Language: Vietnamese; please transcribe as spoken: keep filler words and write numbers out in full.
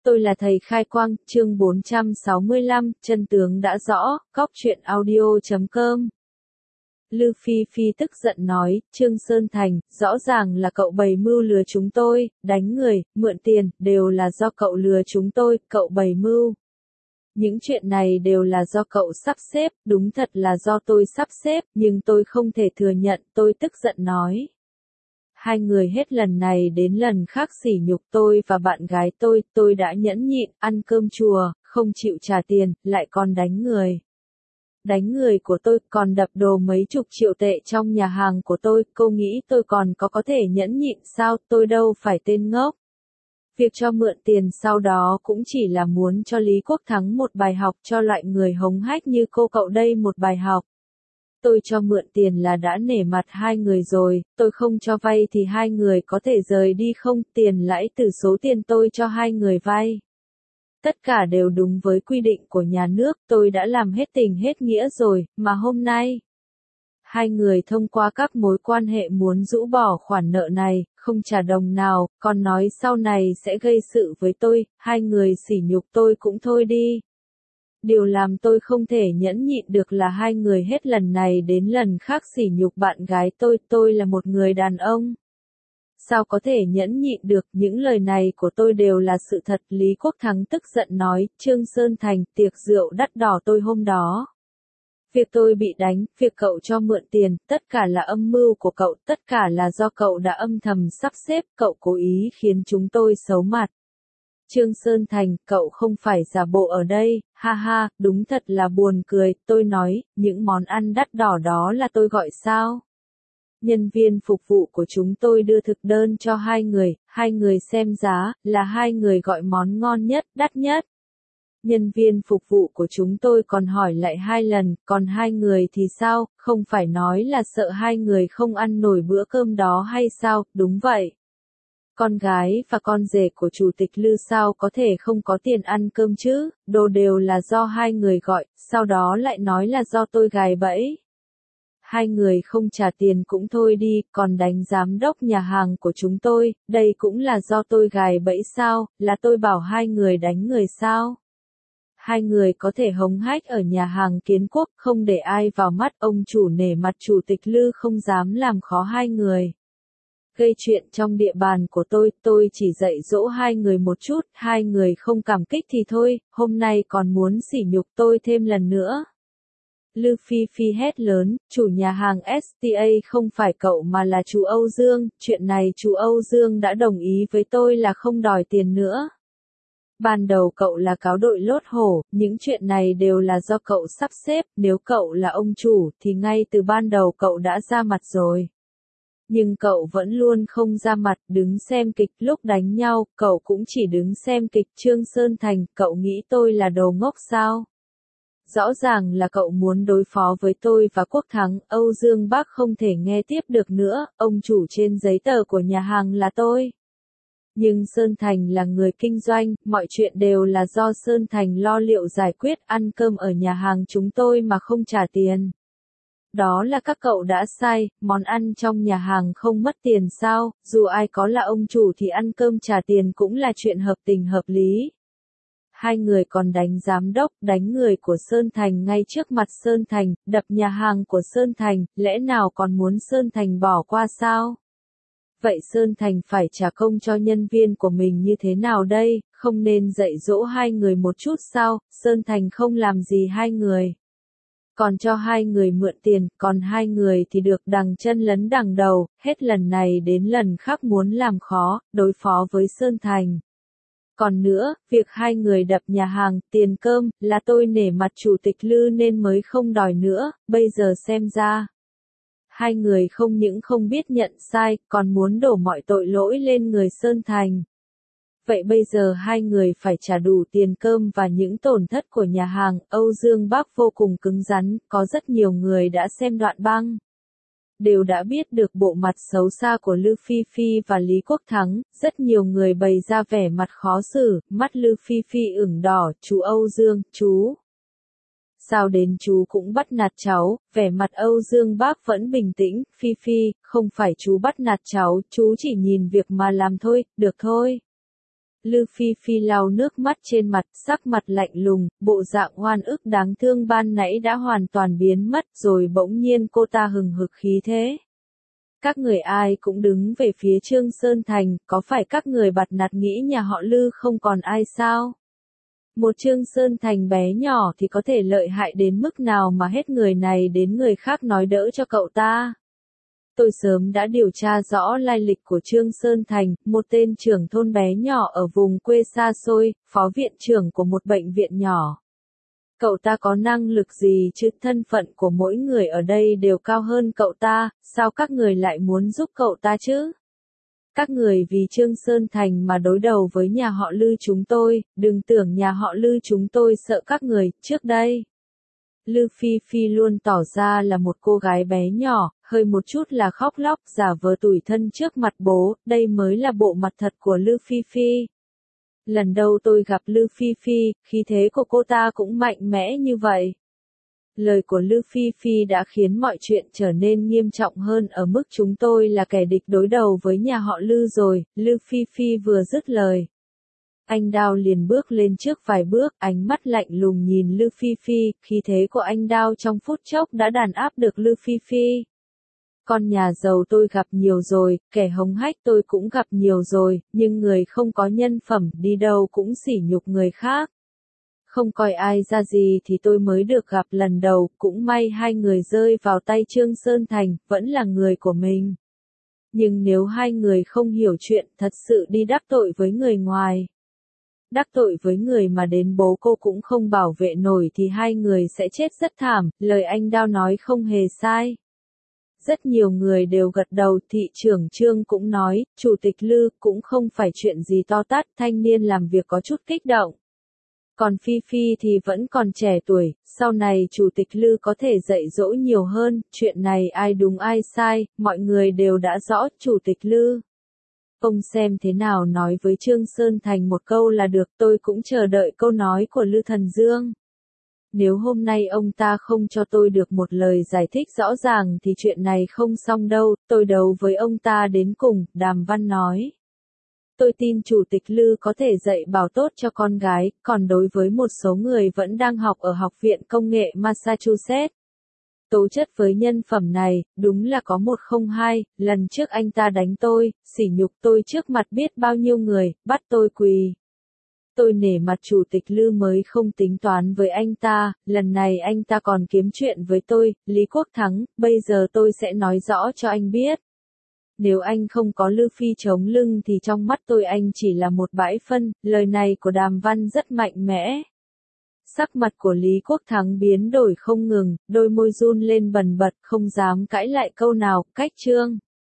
Tôi là thầy Khai Quang, chương bốn trăm sáu mươi lăm, chân tướng đã rõ, cóc truyện audio chấm com. Lư Phi Phi tức giận nói, Trương Sơn Thành, rõ ràng là cậu bày mưu lừa chúng tôi, đánh người, mượn tiền, đều là do cậu lừa chúng tôi, cậu bày mưu. Những chuyện này đều là do cậu sắp xếp, đúng thật là do tôi sắp xếp, nhưng tôi không thể thừa nhận, tôi tức giận nói. Hai người hết lần này đến lần khác sỉ nhục tôi và bạn gái tôi, tôi đã nhẫn nhịn, ăn cơm chùa, không chịu trả tiền, lại còn đánh người. Đánh người của tôi, còn đập đồ mấy chục triệu tệ trong nhà hàng của tôi, cô nghĩ tôi còn có có thể nhẫn nhịn sao, tôi đâu phải tên ngốc. Việc cho mượn tiền sau đó cũng chỉ là muốn cho Lý Quốc Thắng một bài học, cho loại người hống hách như cô cậu đây một bài học. Tôi cho mượn tiền là đã nể mặt hai người rồi, tôi không cho vay thì hai người có thể rời đi không, tiền lãi từ số tiền tôi cho hai người vay. Tất cả đều đúng với quy định của nhà nước, tôi đã làm hết tình hết nghĩa rồi, mà hôm nay, hai người thông qua các mối quan hệ muốn rũ bỏ khoản nợ này, không trả đồng nào, còn nói sau này sẽ gây sự với tôi, hai người sỉ nhục tôi cũng thôi đi. Điều làm tôi không thể nhẫn nhịn được là hai người hết lần này đến lần khác sỉ nhục bạn gái tôi, tôi là một người đàn ông. Sao có thể nhẫn nhịn được, những lời này của tôi đều là sự thật, Lý Quốc Thắng tức giận nói, Trương Sơn Thành, tiệc rượu đắt đỏ tôi hôm đó. Việc tôi bị đánh, việc cậu cho mượn tiền, tất cả là âm mưu của cậu, tất cả là do cậu đã âm thầm sắp xếp, cậu cố ý khiến chúng tôi xấu mặt. Trương Sơn Thành, cậu không phải giả bộ ở đây, ha ha, đúng thật là buồn cười, tôi nói, những món ăn đắt đỏ đó là tôi gọi sao? Nhân viên phục vụ của chúng tôi đưa thực đơn cho hai người, hai người xem giá, là hai người gọi món ngon nhất, đắt nhất. Nhân viên phục vụ của chúng tôi còn hỏi lại hai lần, còn hai người thì sao, không phải nói là sợ hai người không ăn nổi bữa cơm đó hay sao, đúng vậy. Con gái và con rể của chủ tịch Lư sao có thể không có tiền ăn cơm chứ, đồ đều là do hai người gọi, sau đó lại nói là do tôi gài bẫy. Hai người không trả tiền cũng thôi đi, còn đánh giám đốc nhà hàng của chúng tôi, đây cũng là do tôi gài bẫy sao, là tôi bảo hai người đánh người sao. Hai người có thể hống hách ở nhà hàng Kiến Quốc, không để ai vào mắt, ông chủ nể mặt chủ tịch Lư không dám làm khó hai người. Gây chuyện trong địa bàn của tôi, tôi chỉ dạy dỗ hai người một chút, hai người không cảm kích thì thôi, hôm nay còn muốn sỉ nhục tôi thêm lần nữa. Lư Phi Phi hét lớn, chủ nhà hàng ét tê a không phải cậu mà là chú Âu Dương, chuyện này chú Âu Dương đã đồng ý với tôi là không đòi tiền nữa. Ban đầu cậu là cáo đội lốt hổ, những chuyện này đều là do cậu sắp xếp, nếu cậu là ông chủ thì ngay từ ban đầu cậu đã ra mặt rồi. Nhưng cậu vẫn luôn không ra mặt, đứng xem kịch, lúc đánh nhau, cậu cũng chỉ đứng xem kịch. Trương Sơn Thành, cậu nghĩ tôi là đồ ngốc sao? Rõ ràng là cậu muốn đối phó với tôi và Quốc Thắng, Âu Dương Bác không thể nghe tiếp được nữa, ông chủ trên giấy tờ của nhà hàng là tôi. Nhưng Sơn Thành là người kinh doanh, mọi chuyện đều là do Sơn Thành lo liệu giải quyết, ăn cơm ở nhà hàng chúng tôi mà không trả tiền. Đó là các cậu đã sai, món ăn trong nhà hàng không mất tiền sao, dù ai có là ông chủ thì ăn cơm trả tiền cũng là chuyện hợp tình hợp lý. Hai người còn đánh giám đốc, đánh người của Sơn Thành ngay trước mặt Sơn Thành, đập nhà hàng của Sơn Thành, lẽ nào còn muốn Sơn Thành bỏ qua sao? Vậy Sơn Thành phải trả công cho nhân viên của mình như thế nào đây, không nên dạy dỗ hai người một chút sao, Sơn Thành không làm gì hai người. Còn cho hai người mượn tiền, còn hai người thì được đằng chân lấn đằng đầu, hết lần này đến lần khác muốn làm khó, đối phó với Sơn Thành. Còn nữa, việc hai người đập nhà hàng, tiền cơm, là tôi nể mặt chủ tịch Lư nên mới không đòi nữa, bây giờ xem ra. Hai người không những không biết nhận sai, còn muốn đổ mọi tội lỗi lên người Sơn Thành. Vậy bây giờ hai người phải trả đủ tiền cơm và những tổn thất của nhà hàng, Âu Dương Bác vô cùng cứng rắn, có rất nhiều người đã xem đoạn băng. Đều đã biết được bộ mặt xấu xa của Lư Phi Phi và Lý Quốc Thắng, rất nhiều người bày ra vẻ mặt khó xử, mắt Lư Phi Phi ửng đỏ, chú Âu Dương, chú. Sao đến chú cũng bắt nạt cháu, vẻ mặt Âu Dương Bác vẫn bình tĩnh, Phi Phi, không phải chú bắt nạt cháu, chú chỉ nhìn việc mà làm thôi, được thôi. Lư Phi Phi lau nước mắt trên mặt, sắc mặt lạnh lùng, bộ dạng oan ức đáng thương ban nãy đã hoàn toàn biến mất, rồi bỗng nhiên cô ta hừng hực khí thế. Các người ai cũng đứng về phía Trương Sơn Thành, có phải các người bặt nạt nghĩ nhà họ Lư không còn ai sao? Một Trương Sơn Thành bé nhỏ thì có thể lợi hại đến mức nào mà hết người này đến người khác nói đỡ cho cậu ta? Tôi sớm đã điều tra rõ lai lịch của Trương Sơn Thành, một tên trưởng thôn bé nhỏ ở vùng quê xa xôi, phó viện trưởng của một bệnh viện nhỏ. Cậu ta có năng lực gì chứ, thân phận của mỗi người ở đây đều cao hơn cậu ta, sao các người lại muốn giúp cậu ta chứ? Các người vì Trương Sơn Thành mà đối đầu với nhà họ Lư chúng tôi, đừng tưởng nhà họ Lư chúng tôi sợ các người, trước đây. Lư Phi Phi luôn tỏ ra là một cô gái bé nhỏ, hơi một chút là khóc lóc, giả vờ tủi thân trước mặt bố, đây mới là bộ mặt thật của Lư Phi Phi. Lần đầu tôi gặp Lư Phi Phi, khí thế của cô ta cũng mạnh mẽ như vậy. Lời của Lư Phi Phi đã khiến mọi chuyện trở nên nghiêm trọng hơn ở mức chúng tôi là kẻ địch đối đầu với nhà họ Lư rồi, Lư Phi Phi vừa dứt lời. Anh Đao liền bước lên trước vài bước, ánh mắt lạnh lùng nhìn Lư Phi Phi, khí thế của anh Đao trong phút chốc đã đàn áp được Lư Phi Phi. Con nhà giàu tôi gặp nhiều rồi, kẻ hống hách tôi cũng gặp nhiều rồi, nhưng người không có nhân phẩm đi đâu cũng sỉ nhục người khác. Không coi ai ra gì thì tôi mới được gặp lần đầu, cũng may hai người rơi vào tay Trương Sơn Thành, vẫn là người của mình. Nhưng nếu hai người không hiểu chuyện, thật sự đi đắc tội với người ngoài. Đắc tội với người mà đến bố cô cũng không bảo vệ nổi thì hai người sẽ chết rất thảm, lời anh Đao nói không hề sai. Rất nhiều người đều gật đầu, thị trưởng Trương cũng nói, Chủ tịch Lư cũng không phải chuyện gì to tát, thanh niên làm việc có chút kích động. Còn Phi Phi thì vẫn còn trẻ tuổi, sau này Chủ tịch Lư có thể dạy dỗ nhiều hơn, chuyện này ai đúng ai sai, mọi người đều đã rõ, Chủ tịch Lư. Ông xem thế nào nói với Trương Sơn Thành một câu là được, tôi cũng chờ đợi câu nói của Lư Thần Dương. Nếu hôm nay ông ta không cho tôi được một lời giải thích rõ ràng thì chuyện này không xong đâu, tôi đấu với ông ta đến cùng, Đàm Văn nói. Tôi tin Chủ tịch Lư có thể dạy bảo tốt cho con gái, còn đối với một số người vẫn đang học ở Học viện Công nghệ Massachusetts. Tố chất với nhân phẩm này, đúng là có một không hai, lần trước anh ta đánh tôi, sỉ nhục tôi trước mặt biết bao nhiêu người, bắt tôi quỳ. Tôi nể mặt Chủ tịch Lư mới không tính toán với anh ta, lần này anh ta còn kiếm chuyện với tôi, Lý Quốc Thắng, bây giờ tôi sẽ nói rõ cho anh biết. Nếu anh không có Lư Phi chống lưng thì trong mắt tôi anh chỉ là một bãi phân, lời này của Đàm Văn rất mạnh mẽ. Sắc mặt của Lý Quốc Thắng biến đổi không ngừng, đôi môi run lên bần bật, không dám cãi lại câu nào, cách Trương.